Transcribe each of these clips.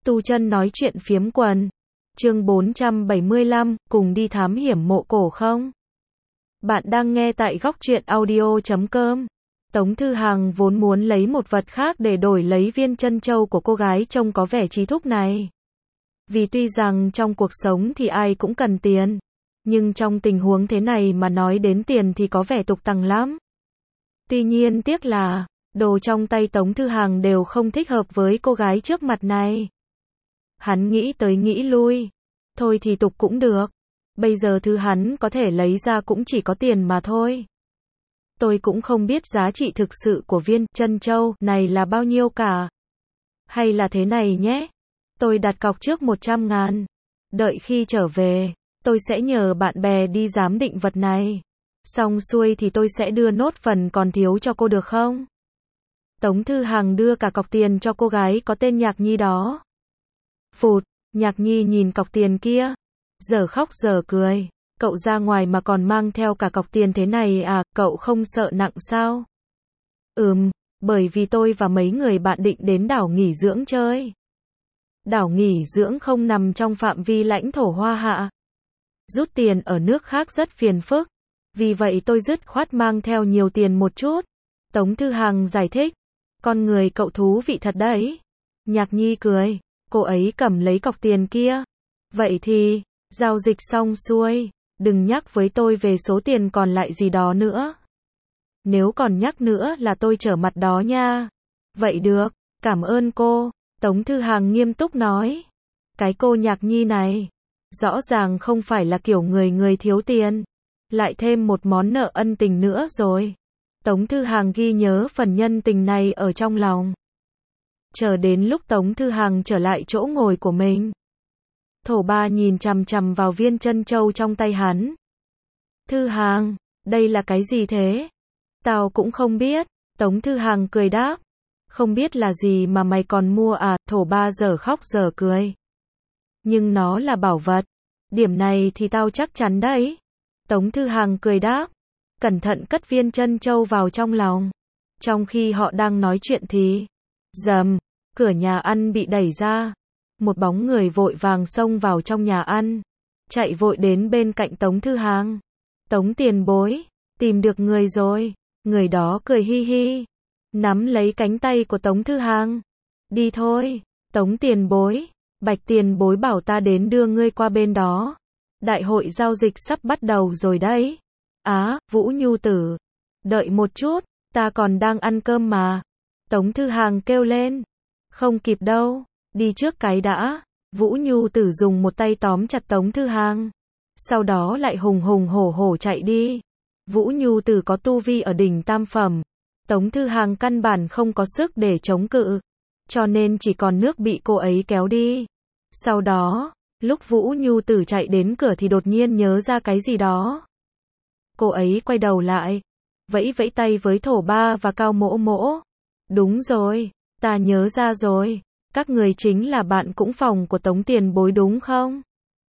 Tu chân nói chuyện phiếm quần. Chương 475, cùng đi thám hiểm mộ cổ không? Bạn đang nghe tại góc truyện audio.com. Tống Thư Hằng vốn muốn lấy một vật khác để đổi lấy viên chân châu của cô gái trông có vẻ trí thúc này. Vì tuy rằng trong cuộc sống thì ai cũng cần tiền, nhưng trong tình huống thế này mà nói đến tiền thì có vẻ tục tằng lắm. Tuy nhiên tiếc là, đồ trong tay Tống Thư Hằng đều không thích hợp với cô gái trước mặt này. Hắn nghĩ tới nghĩ lui. Thôi thì tục cũng được. Bây giờ thứ hắn có thể lấy ra cũng chỉ có tiền mà thôi. Tôi cũng không biết giá trị thực sự của viên chân châu này là bao nhiêu cả. Hay là thế này nhé. Tôi đặt cọc trước 100.000. Đợi khi trở về, tôi sẽ nhờ bạn bè đi giám định vật này. Xong xuôi thì tôi sẽ đưa nốt phần còn thiếu cho cô được không? Tống Thư Hằng đưa cả cọc tiền cho cô gái có tên Nhạc Nhi đó. Phụt, Nhạc Nhi nhìn cọc tiền kia, giờ khóc giờ cười. Cậu ra ngoài mà còn mang theo cả cọc tiền thế này à, cậu không sợ nặng sao? Bởi vì tôi và mấy người bạn định đến đảo nghỉ dưỡng chơi. Đảo nghỉ dưỡng không nằm trong phạm vi lãnh thổ Hoa Hạ. Rút tiền ở nước khác rất phiền phức. Vì vậy tôi dứt khoát mang theo nhiều tiền một chút. Tống Thư Hằng giải thích. Con người cậu thú vị thật đấy. Nhạc Nhi cười. Cô ấy cầm lấy cọc tiền kia. Vậy thì, giao dịch xong xuôi, đừng nhắc với tôi về số tiền còn lại gì đó nữa. Nếu còn nhắc nữa là tôi trở mặt đó nha. Vậy được, cảm ơn cô. Tống Thư Hằng nghiêm túc nói. Cái cô Nhạc Nhi này, rõ ràng không phải là kiểu người thiếu tiền. Lại thêm một món nợ ân tình nữa rồi. Tống Thư Hằng ghi nhớ phần nhân tình này ở trong lòng. Chờ đến lúc Tống Thư Hằng trở lại chỗ ngồi của mình, Thổ Ba nhìn chằm chằm vào viên chân châu trong tay hắn. Thư Hằng, đây là cái gì thế? Tao cũng không biết. Tống Thư Hằng cười đáp. Không biết là gì mà mày còn mua à? Thổ Ba giờ khóc giờ cười. Nhưng nó là bảo vật. Điểm này thì tao chắc chắn đấy. Tống Thư Hằng cười đáp. Cẩn thận cất viên chân châu vào trong lòng. Trong khi họ đang nói chuyện thì rầm, cửa nhà ăn bị đẩy ra. Một bóng người vội vàng xông vào trong nhà ăn, chạy vội đến bên cạnh Tống Thư Hằng. Tống tiền bối, tìm được người rồi. Người đó cười hi hi, nắm lấy cánh tay của Tống Thư Hằng. Đi thôi, Tống tiền bối, Bạch tiền bối bảo ta đến đưa ngươi qua bên đó. Đại hội giao dịch sắp bắt đầu rồi đấy. Á, Vũ Nhu Tử, đợi một chút, ta còn đang ăn cơm mà. Tống Thư Hằng kêu lên. Không kịp đâu, đi trước cái đã. Vũ Nhu Tử dùng một tay tóm chặt Tống Thư Hằng, sau đó lại hùng hùng hổ hổ chạy đi. Vũ Nhu Tử có tu vi ở đỉnh tam phẩm. Tống Thư Hằng căn bản không có sức để chống cự, cho nên chỉ còn nước bị cô ấy kéo đi. Sau đó, lúc Vũ Nhu Tử chạy đến cửa thì đột nhiên nhớ ra cái gì đó. Cô ấy quay đầu lại, vẫy vẫy tay với Thổ Ba và Cao Mỗ Mỗ. Đúng rồi, ta nhớ ra rồi, các người chính là bạn cũng phòng của Tống tiền bối đúng không?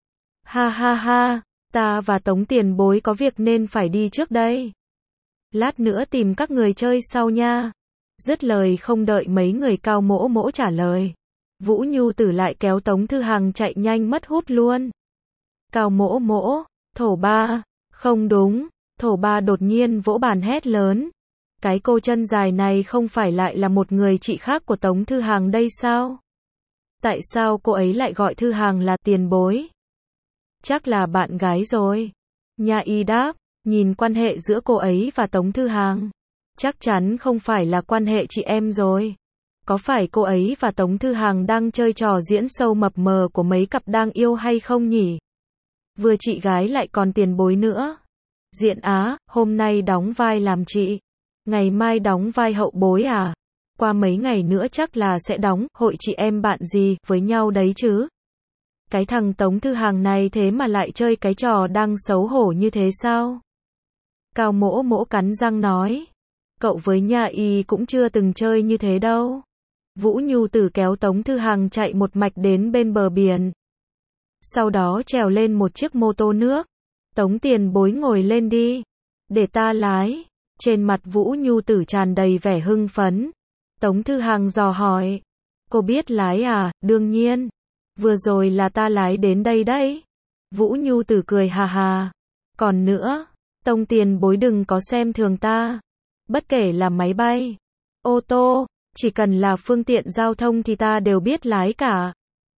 Ha ha ha, ta và Tống tiền bối có việc nên phải đi trước đây. Lát nữa tìm các người chơi sau nha. Dứt lời không đợi mấy người Cao Mỗ Mỗ trả lời, Vũ Nhu Tử lại kéo Tống Thư Hằng chạy nhanh mất hút luôn. Cao Mỗ Mỗ, Thổ Ba, không đúng. Thổ Ba đột nhiên vỗ bàn hét lớn. Cái cô chân dài này không phải lại là một người chị khác của Tống Thư Hằng đây sao? Tại sao cô ấy lại gọi Thư Hằng là tiền bối? Chắc là bạn gái rồi. Nha Y đáp, nhìn quan hệ giữa cô ấy và Tống Thư Hằng, chắc chắn không phải là quan hệ chị em rồi. Có phải cô ấy và Tống Thư Hằng đang chơi trò diễn sâu mập mờ của mấy cặp đang yêu hay không nhỉ? Vừa chị gái lại còn tiền bối nữa. Diện Á, hôm nay đóng vai làm chị, ngày mai đóng vai hậu bối à? Qua mấy ngày nữa chắc là sẽ đóng hội chị em bạn gì với nhau đấy chứ. Cái thằng Tống Thư Hằng này thế mà lại chơi cái trò đang xấu hổ như thế sao? Cao Mỗ Mỗ cắn răng nói. Cậu với Nha Y cũng chưa từng chơi như thế đâu. Vũ Nhu Tử kéo Tống Thư Hằng chạy một mạch đến bên bờ biển. Sau đó trèo lên một chiếc mô tô nước. Tống tiền bối ngồi lên đi, để ta lái. Trên mặt Vũ Nhu Tử tràn đầy vẻ hưng phấn. Tống Thư Hằng dò hỏi. Cô biết lái à? Đương nhiên. Vừa rồi là ta lái đến đây đấy. Vũ Nhu Tử cười hà hà. Còn nữa, Tông tiền bối đừng có xem thường ta. Bất kể là máy bay, ô tô, chỉ cần là phương tiện giao thông thì ta đều biết lái cả.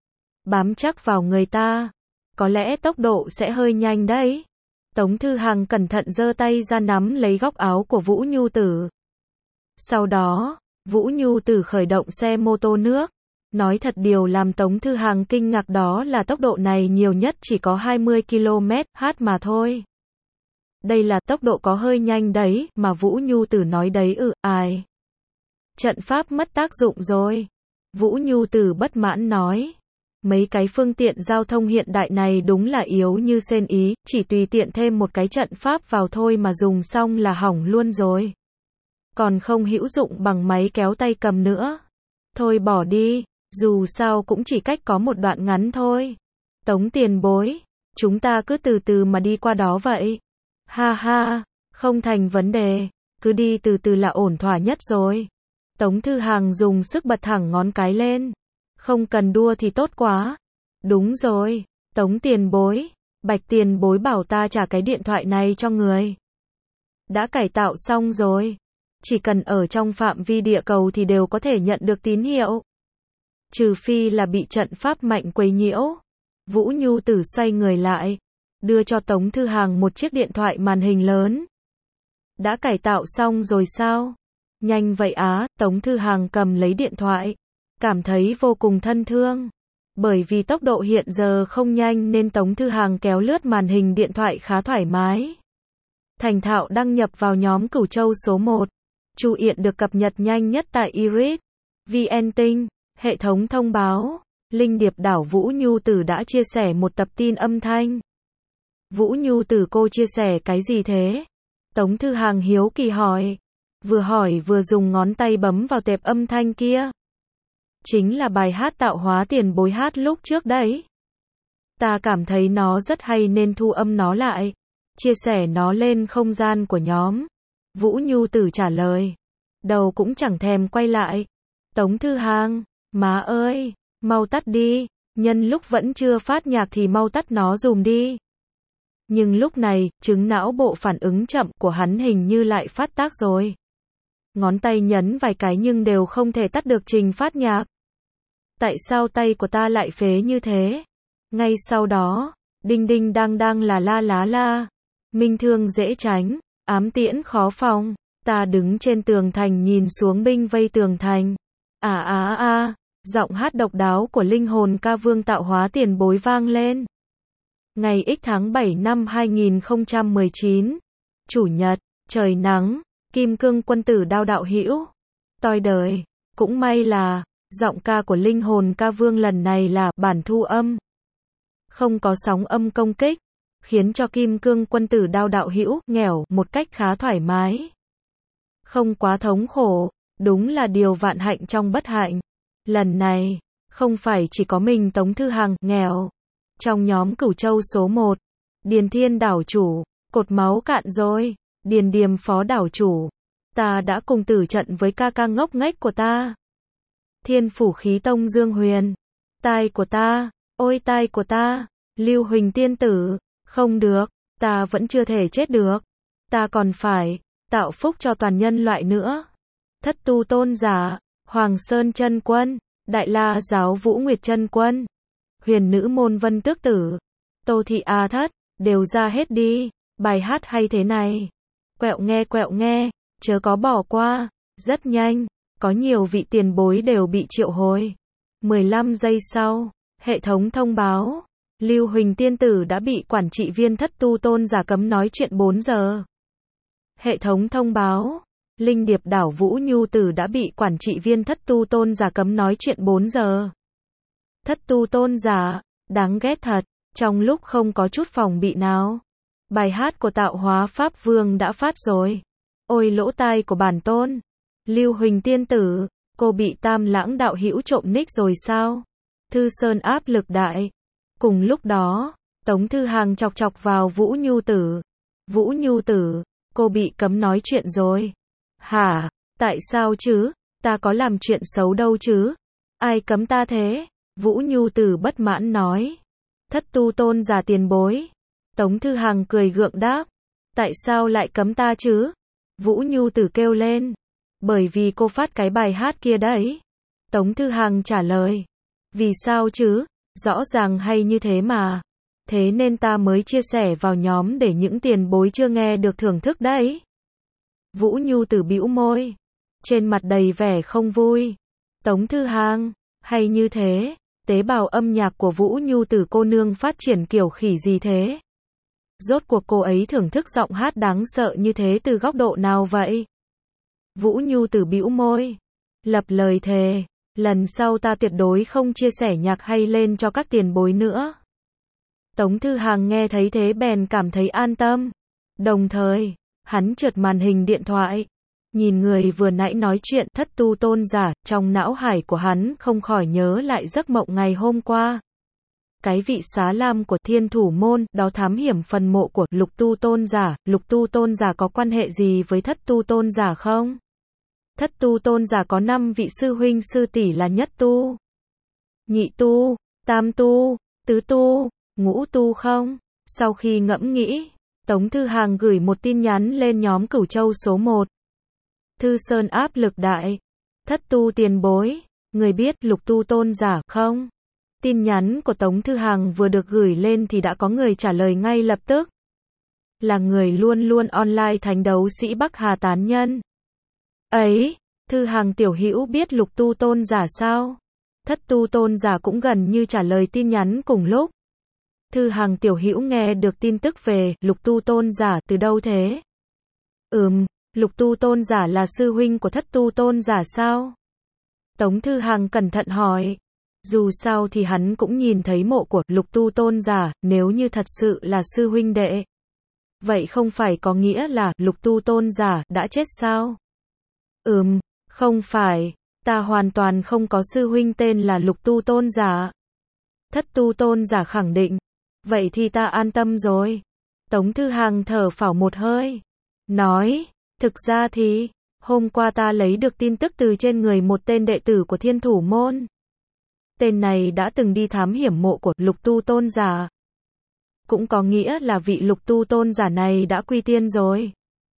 Bám chắc vào người ta, có lẽ tốc độ sẽ hơi nhanh đấy. Tống Thư Hằng cẩn thận giơ tay ra nắm lấy góc áo của Vũ Nhu Tử. Sau đó, Vũ Nhu Tử khởi động xe mô tô nước. Nói thật điều làm Tống Thư Hằng kinh ngạc đó là tốc độ này nhiều nhất chỉ có 20 km/h mà thôi. Đây là tốc độ có hơi nhanh đấy, mà Vũ Nhu Tử nói đấy ai. Trận pháp mất tác dụng rồi. Vũ Nhu Tử bất mãn nói. Mấy cái phương tiện giao thông hiện đại này đúng là yếu như sên ý, chỉ tùy tiện thêm một cái trận pháp vào thôi mà dùng xong là hỏng luôn rồi. Còn không hữu dụng bằng máy kéo tay cầm nữa. Thôi bỏ đi, dù sao cũng chỉ cách có một đoạn ngắn thôi. Tống tiền bối, chúng ta cứ từ từ mà đi qua đó vậy. Ha ha, không thành vấn đề, cứ đi từ từ là ổn thỏa nhất rồi. Tống Thư Hằng dùng sức bật thẳng ngón cái lên. Không cần đua thì tốt quá. Đúng rồi, Tống tiền bối, Bạch tiền bối bảo ta trả cái điện thoại này cho người. Đã cải tạo xong rồi. Chỉ cần ở trong phạm vi địa cầu thì đều có thể nhận được tín hiệu. Trừ phi là bị trận pháp mạnh quấy nhiễu. Vũ Nhu Tử xoay người lại, đưa cho Tống Thư Hằng một chiếc điện thoại màn hình lớn. Đã cải tạo xong rồi sao? Nhanh vậy á, Tống Thư Hằng cầm lấy điện thoại, cảm thấy vô cùng thân thương. Bởi vì tốc độ hiện giờ không nhanh nên Tống Thư Hằng kéo lướt màn hình điện thoại khá thoải mái. Thành thạo đăng nhập vào nhóm Cửu Châu số 1. Chu Yện được cập nhật nhanh nhất tại Iris VN Tinh, hệ thống thông báo. Linh Điệp đảo Vũ Nhu Tử đã chia sẻ một tập tin âm thanh. Vũ Nhu Tử cô chia sẻ cái gì thế? Tống Thư Hằng hiếu kỳ hỏi. Hỏi vừa dùng ngón tay bấm vào tệp âm thanh kia. Chính là bài hát tạo hóa tiền bối hát lúc trước đấy. Ta cảm thấy nó rất hay nên thu âm nó lại. Chia sẻ nó lên không gian của nhóm. Vũ Nhu Tử trả lời. Đầu cũng chẳng thèm quay lại. Tống Thư Hằng, má ơi, mau tắt đi. Nhân lúc vẫn chưa phát nhạc thì mau tắt nó dùm đi. Nhưng lúc này, chứng não bộ phản ứng chậm của hắn hình như lại phát tác rồi. Ngón tay nhấn vài cái nhưng đều không thể tắt được trình phát nhạc. Tại sao tay của ta lại phế như thế? Ngay sau đó, đinh đinh đang đang là la lá la. Minh thương dễ tránh, ám tiễn khó phòng. Ta đứng trên tường thành nhìn xuống binh vây tường thành. Giọng hát độc đáo của linh hồn ca vương tạo hóa tiền bối vang lên. Ngày X tháng 7 năm 2019. Chủ nhật, trời nắng, kim cương quân tử đao đạo hữu. Toi đời, cũng may là giọng ca của linh hồn ca vương lần này là bản thu âm. Không có sóng âm công kích, khiến cho kim cương quân tử đao đạo hữu nghèo một cách khá thoải mái. Không quá thống khổ, đúng là điều vạn hạnh trong bất hạnh. Lần này, không phải chỉ có mình Tống Thư Hằng nghèo. Trong nhóm Cửu Châu số 1, Điền Thiên đảo chủ, cột máu cạn rồi. Điền Điềm phó đảo chủ, ta đã cùng tử trận với ca ca ngốc nghếch của ta. Thiên phủ khí tông Dương Huyền, tai của ta, ôi tai của ta. Lưu Huỳnh tiên tử, không được, ta vẫn chưa thể chết được. Ta còn phải tạo phúc cho toàn nhân loại nữa. Thất tu tôn giả, Hoàng Sơn chân quân, Đại La giáo Vũ Nguyệt chân quân, Huyền nữ môn Vân Tước tử, Tô thị A Thất, đều ra hết đi. Bài hát hay thế này. Quẹo nghe, chớ có bỏ qua. Rất nhanh, có nhiều vị tiền bối đều bị triệu hồi. 15 giây sau, hệ thống thông báo. Lưu Huỳnh tiên tử đã bị quản trị viên Thất tu tôn giả cấm nói chuyện 4 giờ. Hệ thống thông báo. Linh Điệp đảo Vũ Nhu Tử đã bị quản trị viên Thất tu tôn giả cấm nói chuyện 4 giờ. Thất tu tôn giả, đáng ghét thật, trong lúc không có chút phòng bị nào. Bài hát của tạo hóa Pháp Vương đã phát rồi. Ôi lỗ tai của bản tôn. Lưu Huỳnh tiên tử, cô bị Tam Lãng đạo hữu trộm nick rồi sao? Thư Sơn áp lực đại. Cùng lúc đó, Tống Thư Hằng chọc chọc vào Vũ Nhu Tử. Vũ Nhu Tử, cô bị cấm nói chuyện rồi. Hả? Tại sao chứ? Ta có làm chuyện xấu đâu chứ? Ai cấm ta thế? Vũ Nhu Tử bất mãn nói. Thất tu tôn giả tiền bối. Tống Thư Hằng cười gượng đáp. Tại sao lại cấm ta chứ? Vũ Nhu Tử kêu lên. Bởi vì cô phát cái bài hát kia đấy. Tống Thư Hằng trả lời. Vì sao chứ? Rõ ràng hay như thế mà. Thế nên ta mới chia sẻ vào nhóm để những tiền bối chưa nghe được thưởng thức đấy. Vũ Nhu Tử bĩu môi. Trên mặt đầy vẻ không vui. Tống Thư Hằng, hay như thế, tế bào âm nhạc của Vũ Nhu Tử cô nương phát triển kiểu khỉ gì thế? Rốt cuộc cô ấy thưởng thức giọng hát đáng sợ như thế từ góc độ nào vậy? Vũ Nhu Tử bĩu môi. Lập lời thề, lần sau ta tuyệt đối không chia sẻ nhạc hay lên cho các tiền bối nữa. Tống Thư Hằng nghe thấy thế bèn cảm thấy an tâm. Đồng thời, hắn trượt màn hình điện thoại. Nhìn người vừa nãy nói chuyện thất tu tôn giả, trong não hải của hắn không khỏi nhớ lại giấc mộng ngày hôm qua. Cái vị xá lam của Thiên Thủ Môn, đó thám hiểm phần mộ của Lục Tu Tôn giả, Lục Tu Tôn giả có quan hệ gì với Thất Tu Tôn giả không? Thất Tu Tôn giả có 5 vị sư huynh sư tỷ là Nhất Tu, Nhị Tu, Tam Tu, Tứ Tu, Ngũ Tu không? Sau khi ngẫm nghĩ, Tống Thư Hằng gửi một tin nhắn lên nhóm Cửu Châu số 1. Thư Sơn áp lực đại. Thất tu tiền bối, người biết Lục Tu Tôn giả không? Tin nhắn của Tống Thư Hằng vừa được gửi lên thì đã có người trả lời ngay lập tức. Là người luôn luôn online thánh đấu sĩ Bắc Hà Tán Nhân. Ấy, Thư Hằng tiểu hữu biết Lục Tu Tôn giả sao? Thất Tu Tôn giả cũng gần như trả lời tin nhắn cùng lúc. Thư Hằng tiểu hữu nghe được tin tức về Lục Tu Tôn giả từ đâu thế? Lục Tu Tôn giả là sư huynh của Thất Tu Tôn giả sao? Tống Thư Hằng cẩn thận hỏi. Dù sao thì hắn cũng nhìn thấy mộ của Lục Tu Tôn giả, nếu như thật sự là sư huynh đệ. Vậy không phải có nghĩa là Lục Tu Tôn giả đã chết sao? Không phải, ta hoàn toàn không có sư huynh tên là Lục Tu Tôn giả. Thất Tu Tôn giả khẳng định. Vậy thì ta an tâm rồi. Tống Thư Hằng thở phào một hơi. Nói. Thực ra thì, hôm qua ta lấy được tin tức từ trên người một tên đệ tử của Thiên Thủ Môn. Tên này đã từng đi thám hiểm mộ của Lục Tu Tôn giả. Cũng có nghĩa là vị Lục Tu Tôn giả này đã quy tiên rồi.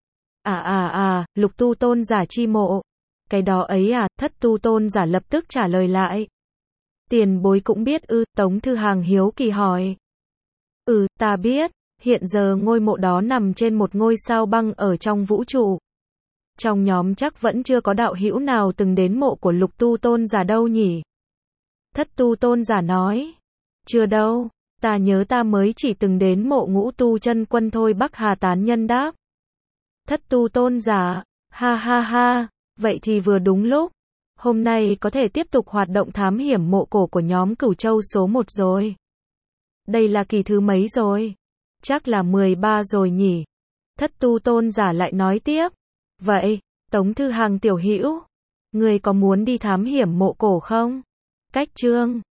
Lục Tu Tôn giả chi mộ. Cái đó ấy à, Thất Tu Tôn giả lập tức trả lời lại. Tiền bối cũng biết ư? Tống Thư Hằng hiếu kỳ hỏi. Ta biết. Hiện giờ ngôi mộ đó nằm trên một ngôi sao băng ở trong vũ trụ. Trong nhóm chắc vẫn chưa có đạo hữu nào từng đến mộ của Lục Tu Tôn giả đâu nhỉ? Thất Tu Tôn giả nói. Chưa đâu, ta nhớ ta mới chỉ từng đến mộ Ngũ Tu Chân Quân thôi. Bắc Hà Tán Nhân đáp. Thất Tu Tôn giả, ha, vậy thì vừa đúng lúc. Hôm nay có thể tiếp tục hoạt động thám hiểm mộ cổ của nhóm Cửu Châu số 1 rồi. Đây là kỳ thứ mấy rồi? Chắc là 13 rồi nhỉ? Thất Tu Tôn giả lại nói tiếp. Vậy, Tống Thư Hằng tiểu hữu, người có muốn đi thám hiểm mộ cổ không? Cách chương